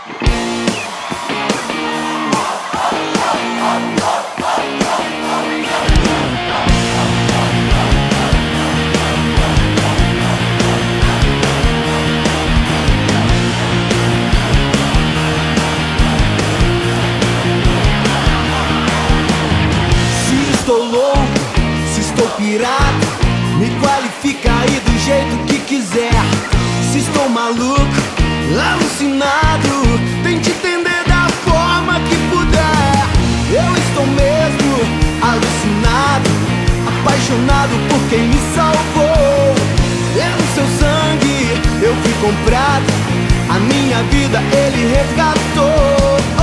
Estou louco, se estou pirado, me qualifica aí do jeito que quiser. Se estou maluco, alucinado, tente entender da forma que puder. Eu estou mesmo alucinado, apaixonado por quem me salvou. Pelo seu sangue eu fui comprado, a minha vida ele resgatou.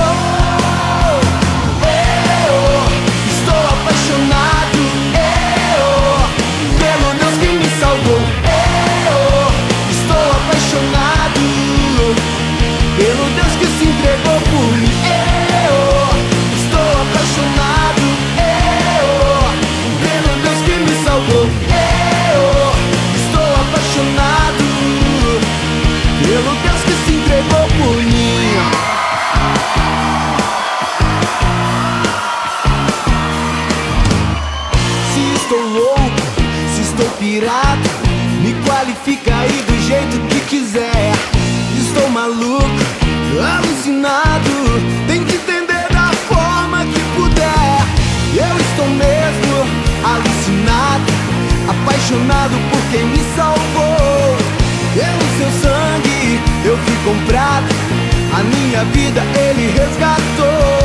Pelo Deus que se entregou por mim, eu estou apaixonado, pelo Deus que me salvou, eu estou apaixonado, pelo Deus que se entregou por mim. Se estou louco, se estou pirado, me qualifica aí do jeito que quiser. Estou maluco, alucinado, tem que entender da forma que puder. Eu estou mesmo alucinado, apaixonado por quem me salvou. Pelo seu sangue eu fui comprado, a minha vida ele resgatou.